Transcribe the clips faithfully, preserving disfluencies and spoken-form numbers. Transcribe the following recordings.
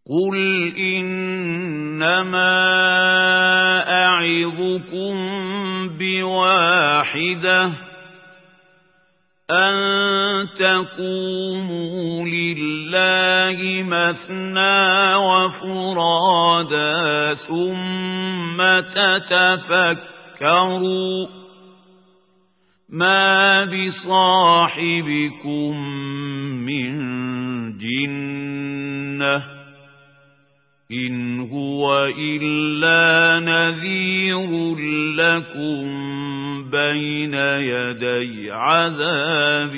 قل إنما أعظكم بواحدة أن تقوموا لله مثنى وفرادا ثم تتفكروا ما بصاحبكم من جنة إن هو إلا نذير لكم بين يدي عذاب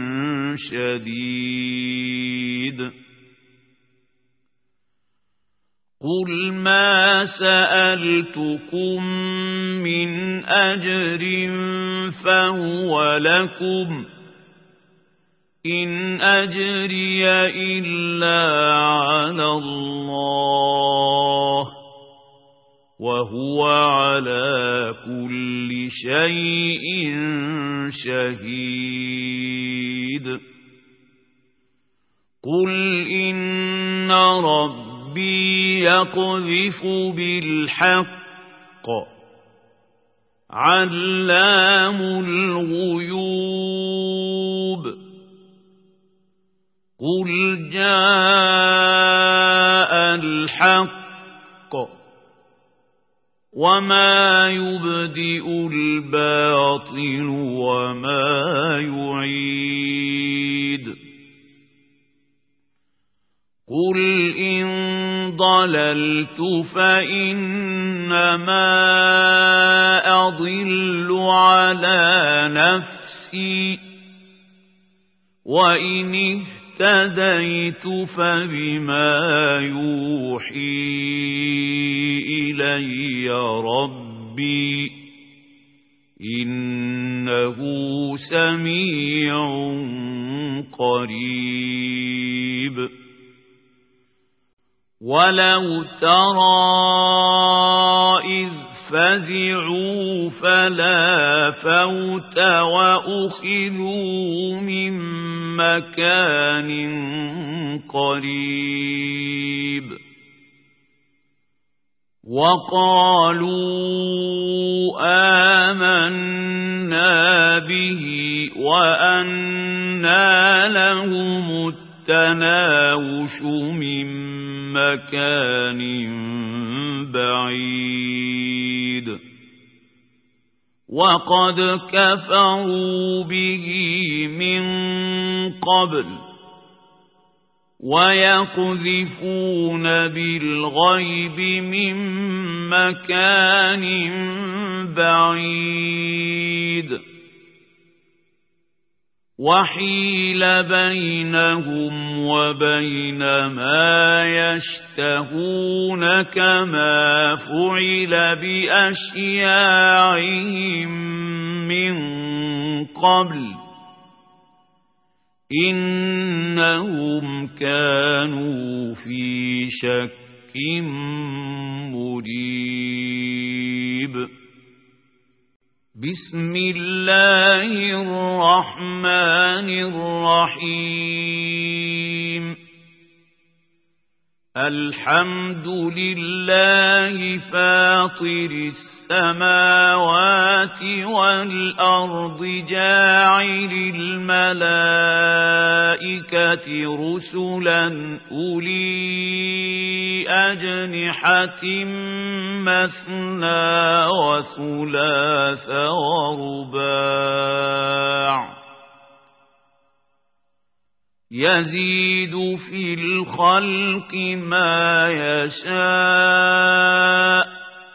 شديد قل ما سألتكم من أجر فهو لكم إن أجري إلا على الله وهو على كل شيء شهيد قل إن ربي يقذف بالحق علام الغيوب قل جاء الحق وما يبدئ الباطل وما يعيد قل إن ضللت فإنما أضل على نفسي وإن اهتديت فبما يوحي إلي ربي إنه سميع قريب ولو ترى إذ فزعوا فلا فوت وأخذوا من مكان قريب وقالوا آمنا به وأنى لهم التناوش من مكان بعيد وقد كفروا به من قبل ويقذفون بالغيب من مكان بعيد وحيل بينهم وبين ما يشتهون كما فعل بأشياعهم من قبل إنهم كانوا في شك مريب بسم الله الرحمن الرحيم الحمد لله فاطر السماوات والأرض جاعل الملائكة رسلا أولي أجنحة مثنى وثلاث ورباع يزيد في الخلق ما يشاء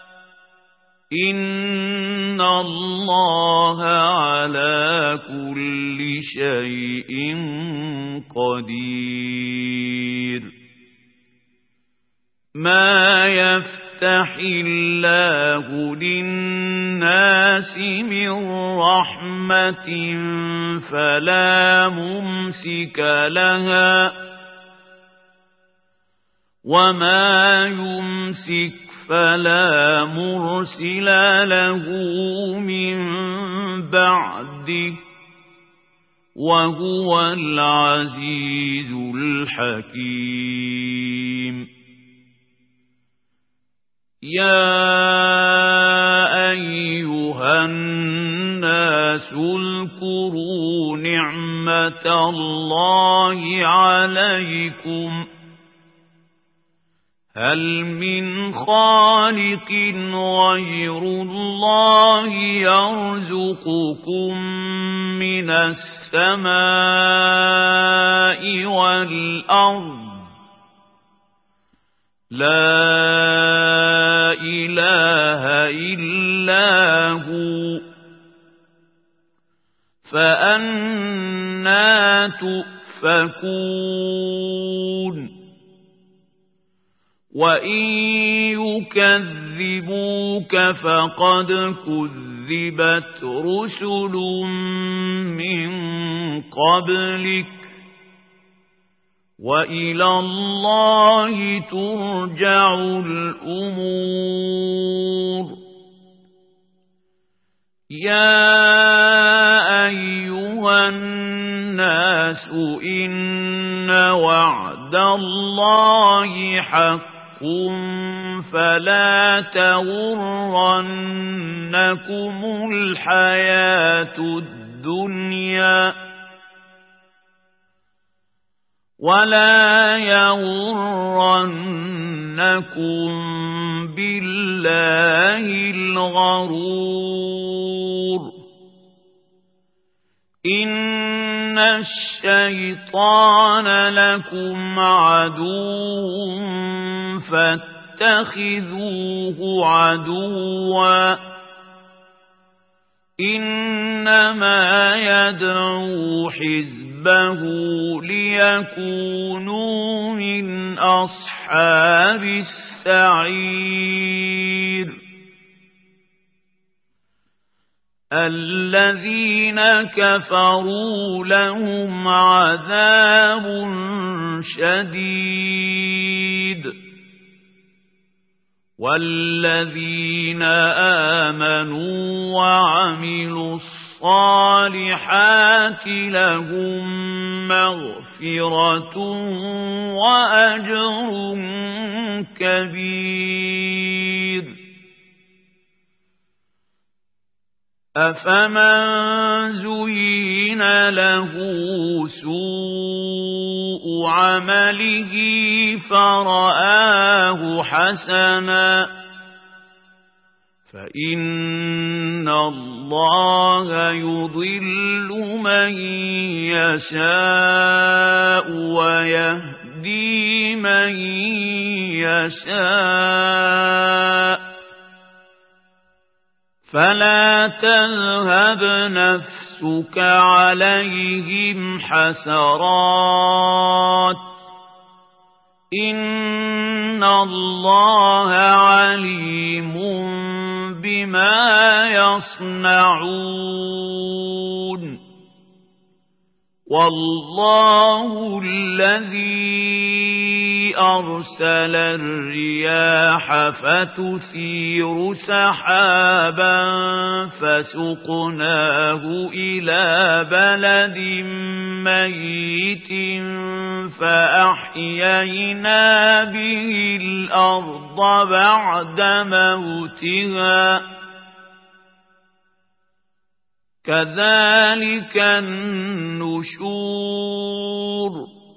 إن الله على كل شيء قدير ما يفتح الله للناس من رحمة فلا ممسك لها وما يمسك فلا مرسل له من بعده وهو العزيز الحكيم يا أيها الناس اذكروا نعمة الله عليكم هل من خالق غير الله يرزقكم من السماء والأرض لا إله إلا هو فأنى تؤفكون وإن يكذبوك فقد كذبت رسل من قبلك وإلى الله ترجع الأمور يا أيها الناس إن وعد الله حق فلا تغرنكم الحياة الدنيا ولا يغرنكم بالله الغرور إن الشيطان لكم عدو فاتخذوه عدوا إنما يدعو حزبه ليكونوا من أصحاب السعير الذين كفروا لهم عذاب شديد والذين آمنوا وعملوا الصالحات لهم مغفرة وأجر كبير أفمن زين له سوء عمله فرآه حسنا فإن الله يضل من يشاء ويهدي من يشاء فلا تذهب نفسك عليهم حسرات إن الله عليم بما يصنعون والله الذي أرسل الرياح فتثير سحابا فسقناه إلى بلد ميت فأحيينا به الأرض بعد موتها كذلك النشور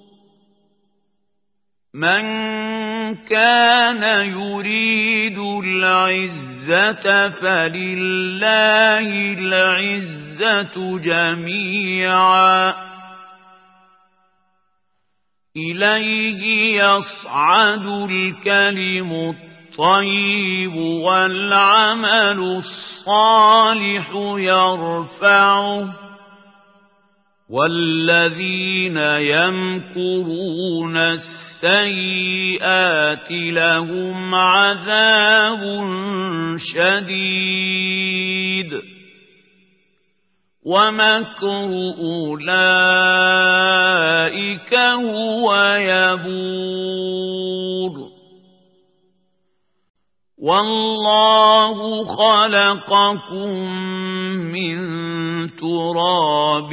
من كان يريد العزة فلله العزة جميعا إليه يصعد الكلم الطيب والعمل الصالح يرفعه والذين يمكرون السيئات لهم عذاب شديد ومكر أولئك هو يبور والله خلقكم من تراب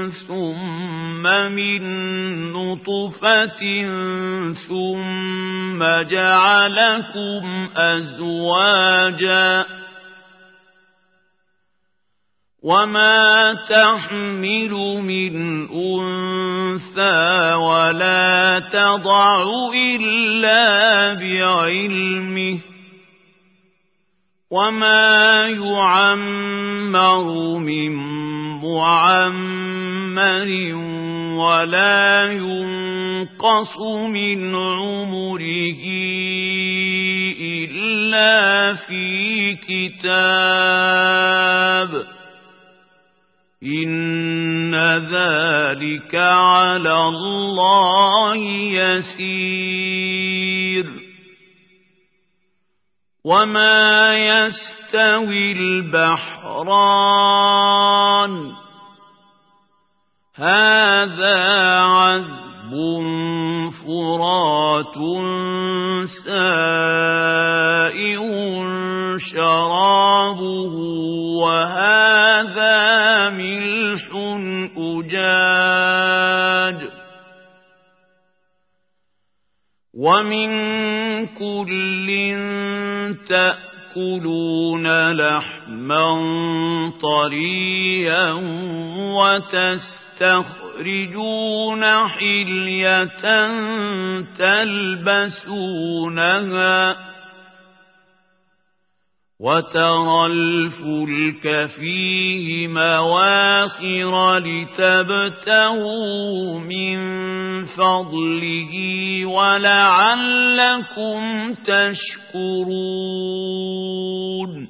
ثم من نطفة ثم ثم جعلكم أزواجا وما تحمل من أنثى ولا تضع إلا بعلمه وما يعمر من معمر ولا ينقص من عمره إلا في كتاب إن ذلك على الله يسير وما يستوي البحران هذا عذب فرات سائغ شرابه وهذا ملح أجاج ومن كل تأكلون لحما طريا وتستخرجون حلية تلبسونها وترى الفلك فيه مواخر لتبتغوا من فضله ولعلكم تشكرون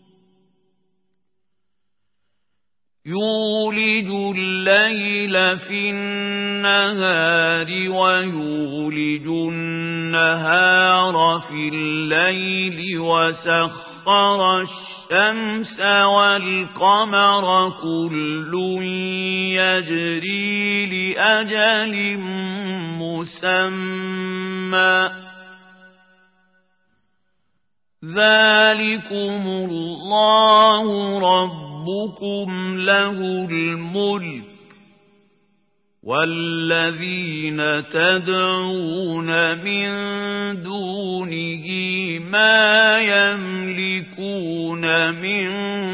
يولج الليل في النهار ويولج النهار في الليل وسخر سخر الشمس والقمر كل يجري لأجل مسمى ذلكم الله ربكم له الملك والذين تدعون من دونه ما يملكون من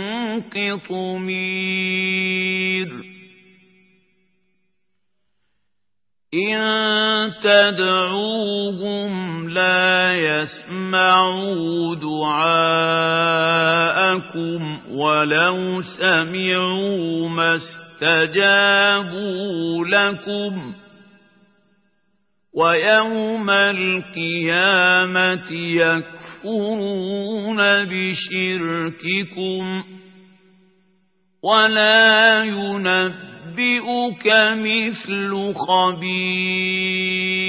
قطمير إن تدعوهم لا يسمعوا دعاءكم ولو سمعوا ما استجابوا لكم ويوم القيامة يكفرون بشرككم ولا ينبئك مثل خبير